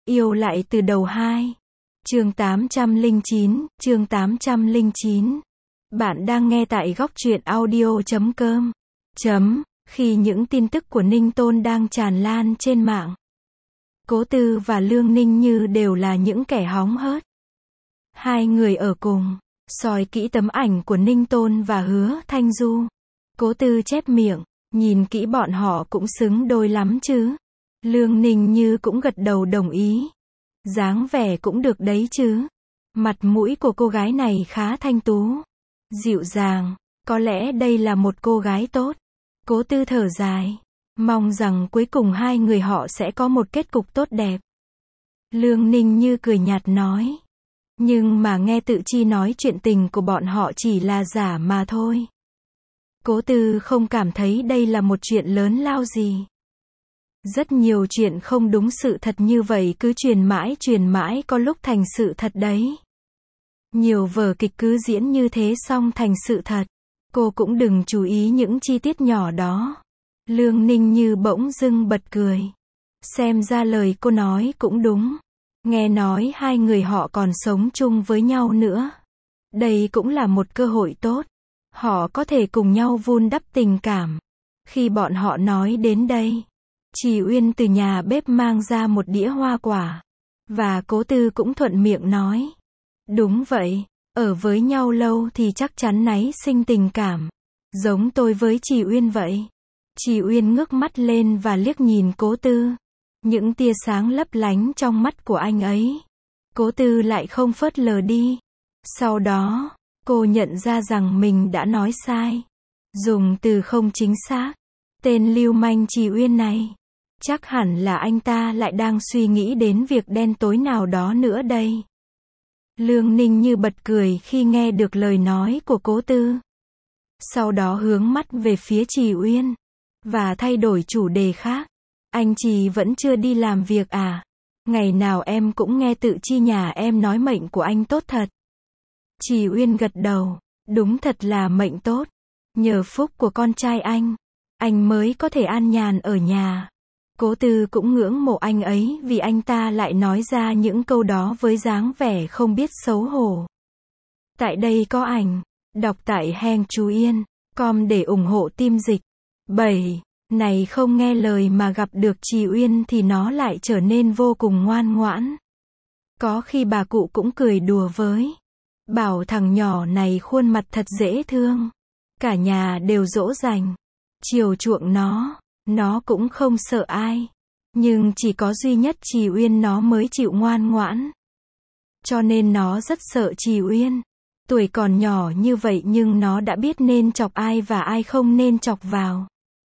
Yêu lại từ đầu 2. Chương 809, chương 809. Bạn đang nghe tại góc truyện audio.com. Khi những tin tức của Ninh Tôn đang tràn lan trên mạng, Cố Tư và Lương Ninh Như đều là những kẻ hóng hớt. Hai người ở cùng, soi kỹ tấm ảnh của Ninh Tôn và Hứa Thanh Du. Cố Tư chép miệng, nhìn kỹ bọn họ cũng xứng đôi lắm chứ. Lương Ninh Như cũng gật đầu đồng ý. Dáng vẻ cũng được đấy chứ. Mặt mũi của cô gái này khá thanh tú, dịu dàng, có lẽ đây là một cô gái tốt. Cố Tư thở dài, mong rằng cuối cùng hai người họ sẽ có một kết cục tốt đẹp. Lương Ninh Như cười nhạt nói. Nhưng mà nghe Tự Chi nói chuyện tình của bọn họ chỉ là giả mà thôi. Cố Tư không cảm thấy đây là một chuyện lớn lao gì. Rất nhiều chuyện không đúng sự thật như vậy cứ truyền mãi có lúc thành sự thật đấy. Nhiều vở kịch cứ diễn như thế xong thành sự thật. Cô cũng đừng chú ý những chi tiết nhỏ đó. Lương Ninh Như bỗng dưng bật cười. Xem ra lời cô nói cũng đúng. Nghe nói hai người họ còn sống chung với nhau nữa. Đây cũng là một cơ hội tốt. Họ có thể cùng nhau vun đắp tình cảm. Khi bọn họ nói đến đây, Trì Uyên từ nhà bếp mang ra một đĩa hoa quả. Và Cố Tư cũng thuận miệng nói. Đúng vậy, ở với nhau lâu thì chắc chắn nảy sinh tình cảm. Giống tôi với Trì Uyên vậy. Trì Uyên ngước mắt lên và liếc nhìn Cố Tư. Những tia sáng lấp lánh trong mắt của anh ấy. Cố Tư lại không phớt lờ đi. Sau đó, cô nhận ra rằng mình đã nói sai. Dùng từ không chính xác. Tên lưu manh Trì Uyên này. Chắc hẳn là anh ta lại đang suy nghĩ đến việc đen tối nào đó nữa đây. Lương Ninh Như bật cười khi nghe được lời nói của Cố Tư. Sau đó hướng mắt về phía Trì Uyên. Và thay đổi chủ đề khác. Anh Trì vẫn chưa đi làm việc à? Ngày nào em cũng nghe Tự Chi nhà em nói mệnh của anh tốt thật. Trì Uyên gật đầu. Đúng thật là mệnh tốt. Nhờ phúc của con trai anh mới có thể an nhàn ở nhà. Cố Tư cũng ngưỡng mộ anh ấy vì anh ta lại nói ra những câu đó với dáng vẻ không biết xấu hổ. Tại đây có ảnh. Đọc tại Heng Chú Yên. Com để ủng hộ team dịch. 7. Này không nghe lời mà gặp được Trì Uyên thì nó lại trở nên vô cùng ngoan ngoãn. Có khi bà cụ cũng cười đùa với. Bảo thằng nhỏ này khuôn mặt thật dễ thương. Cả nhà đều dỗ dành. Chiều chuộng nó cũng không sợ ai. Nhưng chỉ có duy nhất Trì Uyên nó mới chịu ngoan ngoãn. Cho nên nó rất sợ Trì Uyên. Tuổi còn nhỏ như vậy nhưng nó đã biết nên chọc ai và ai không nên chọc vào.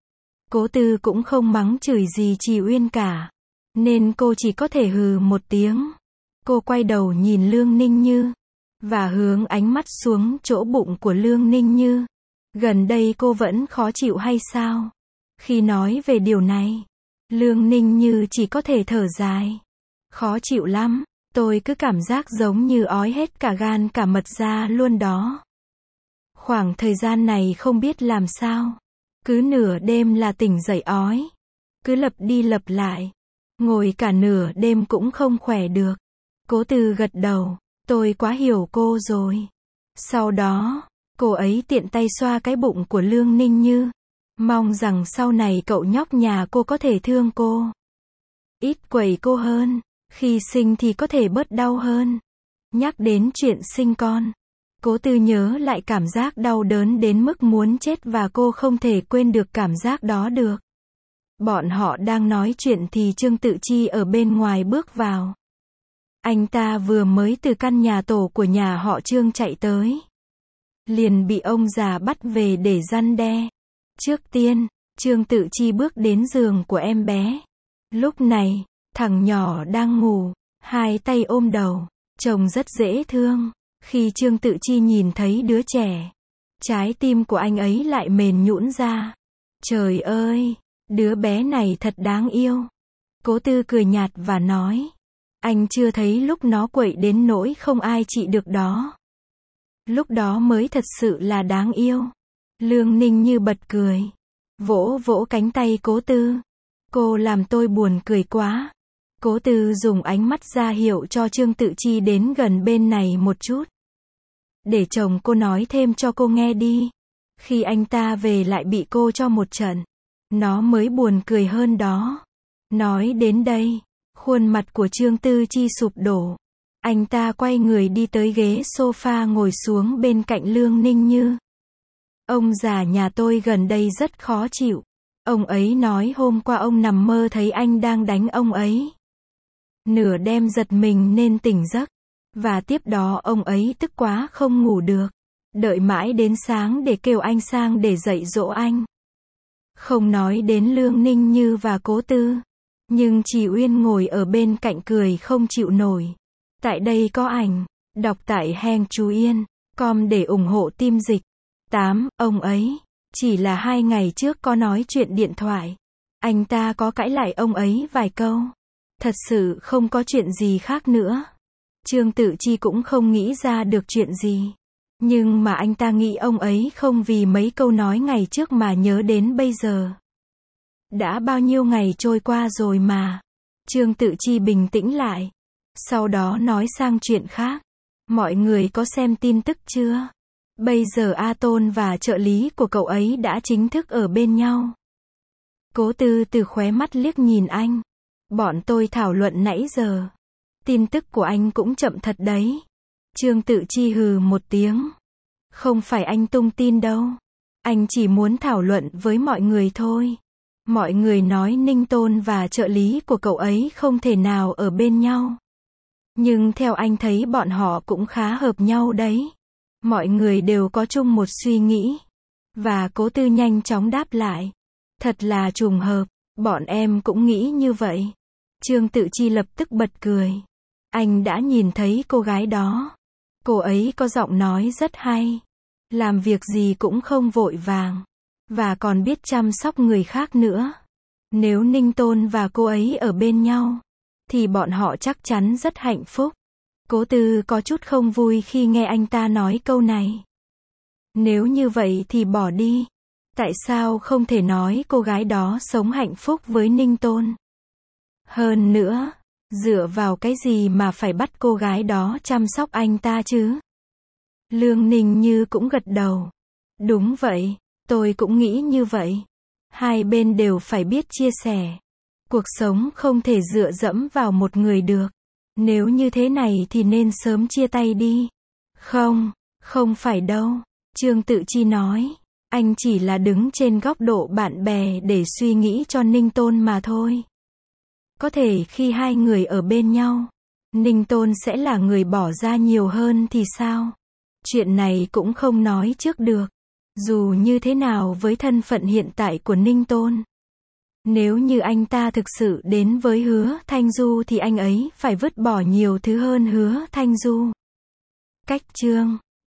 Cố Tư cũng không mắng chửi gì Trì Uyên cả. Nên cô chỉ có thể hừ một tiếng. Cô quay đầu nhìn Lương Ninh Như. Và hướng ánh mắt xuống chỗ bụng của Lương Ninh Như. Gần đây cô vẫn khó chịu hay sao? Khi nói về điều này, Lương Ninh Như chỉ có thể thở dài. Khó chịu lắm, tôi cứ cảm giác giống như ói hết cả gan cả mật ra luôn đó. Khoảng thời gian này không biết làm sao. Cứ nửa đêm là tỉnh dậy ói. Cứ lặp đi lặp lại. Ngồi cả nửa đêm cũng không khỏe được. Cố Tư gật đầu. Tôi quá hiểu cô rồi. Sau đó, cô ấy tiện tay xoa cái bụng của Lương Ninh Như. Mong rằng sau này cậu nhóc nhà cô có thể thương cô. Ít quậy cô hơn. Khi sinh thì có thể bớt đau hơn. Nhắc đến chuyện sinh con. Cố Tư nhớ lại cảm giác đau đớn đến mức muốn chết và cô không thể quên được cảm giác đó được. Bọn họ đang nói chuyện thì Trương Tự Chi ở bên ngoài bước vào. Anh ta vừa mới từ căn nhà tổ của nhà họ Trương chạy tới. Liền bị ông già bắt về để răn đe. Trước tiên, Trương Tự Chi bước đến giường của em bé. Lúc này, thằng nhỏ đang ngủ, hai tay ôm đầu, trông rất dễ thương. Khi Trương Tự Chi nhìn thấy đứa trẻ, trái tim của anh ấy lại mềm nhũn ra. Trời ơi, đứa bé này thật đáng yêu. Cố Tư cười nhạt và nói. Anh chưa thấy lúc nó quậy đến nỗi không ai trị được đó. Lúc đó mới thật sự là đáng yêu. Lương Ninh Như bật cười. Vỗ vỗ cánh tay Cố Tư. Cô làm tôi buồn cười quá. Cố Tư dùng ánh mắt ra hiệu cho Trương Tự Chi đến gần bên này một chút. Để chồng cô nói thêm cho cô nghe đi. Khi anh ta về lại bị cô cho một trận. Nó mới buồn cười hơn đó. Nói đến đây, khuôn mặt của Trương Tư Chi sụp đổ. Anh ta quay người đi tới ghế sofa ngồi xuống bên cạnh Lương Ninh Như. Ông già nhà tôi gần đây rất khó chịu. Ông ấy nói hôm qua ông nằm mơ thấy anh đang đánh ông ấy. Nửa đêm giật mình nên tỉnh giấc. Và tiếp đó ông ấy tức quá không ngủ được. Đợi mãi đến sáng để kêu anh sang để dạy dỗ anh. Không nói đến Lương Ninh Như và Cố Tư. Nhưng chị Uyên ngồi ở bên cạnh cười không chịu nổi. Tại đây có ảnh. Đọc tại Heng Chú Yên. Com để ủng hộ team dịch. 8. Ông ấy. Chỉ là 2 ngày trước có nói chuyện điện thoại. Anh ta có cãi lại ông ấy vài câu. Thật sự không có chuyện gì khác nữa. Trương Tự Chi cũng không nghĩ ra được chuyện gì. Nhưng mà anh ta nghĩ ông ấy không vì mấy câu nói ngày trước mà nhớ đến bây giờ. Đã bao nhiêu ngày trôi qua rồi mà. Trương Tự Chi bình tĩnh lại. Sau đó nói sang chuyện khác. Mọi người có xem tin tức chưa? Bây giờ A Tôn và trợ lý của cậu ấy đã chính thức ở bên nhau. Cố Tư từ khóe mắt liếc nhìn anh. Bọn tôi thảo luận nãy giờ. Tin tức của anh cũng chậm thật đấy. Trương Tự Chi hừ một tiếng. Không phải anh tung tin đâu. Anh chỉ muốn thảo luận với mọi người thôi. Mọi người nói Ninh Tôn và trợ lý của cậu ấy không thể nào ở bên nhau. Nhưng theo anh thấy bọn họ cũng khá hợp nhau đấy. Mọi người đều có chung một suy nghĩ. Và Cố Tư nhanh chóng đáp lại. Thật là trùng hợp, bọn em cũng nghĩ như vậy. Trương Tự Chi lập tức bật cười. Anh đã nhìn thấy cô gái đó. Cô ấy có giọng nói rất hay. Làm việc gì cũng không vội vàng. Và còn biết chăm sóc người khác nữa. Nếu Ninh Tôn và cô ấy ở bên nhau, thì bọn họ chắc chắn rất hạnh phúc. Cố Tư có chút không vui khi nghe anh ta nói câu này. Nếu như vậy thì bỏ đi. Tại sao không thể nói cô gái đó sống hạnh phúc với Ninh Tôn? Hơn nữa, dựa vào cái gì mà phải bắt cô gái đó chăm sóc anh ta chứ? Lương Ninh Như cũng gật đầu. Đúng vậy, tôi cũng nghĩ như vậy. Hai bên đều phải biết chia sẻ. Cuộc sống không thể dựa dẫm vào một người được. Nếu như thế này thì nên sớm chia tay đi. Không, không phải đâu. Trương Tự Chi nói. Anh chỉ là đứng trên góc độ bạn bè để suy nghĩ cho Ninh Tôn mà thôi. Có thể khi hai người ở bên nhau, Ninh Tôn sẽ là người bỏ ra nhiều hơn thì sao? Chuyện này cũng không nói trước được. Dù như thế nào với thân phận hiện tại của Ninh Tôn. Nếu như anh ta thực sự đến với Hứa Thanh Du thì anh ấy phải vứt bỏ nhiều thứ hơn Hứa Thanh Du. Cách chương